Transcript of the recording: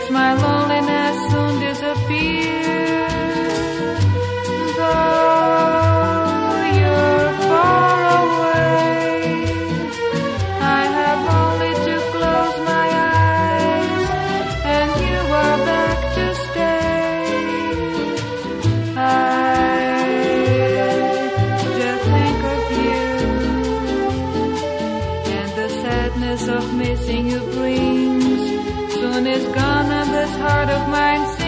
my loneliness soon disappear. Though you're far away, I have only to close my eyes, and you are back to stay. I just think of you, and the sadness of missing you brings soon is gone, and this heart of mine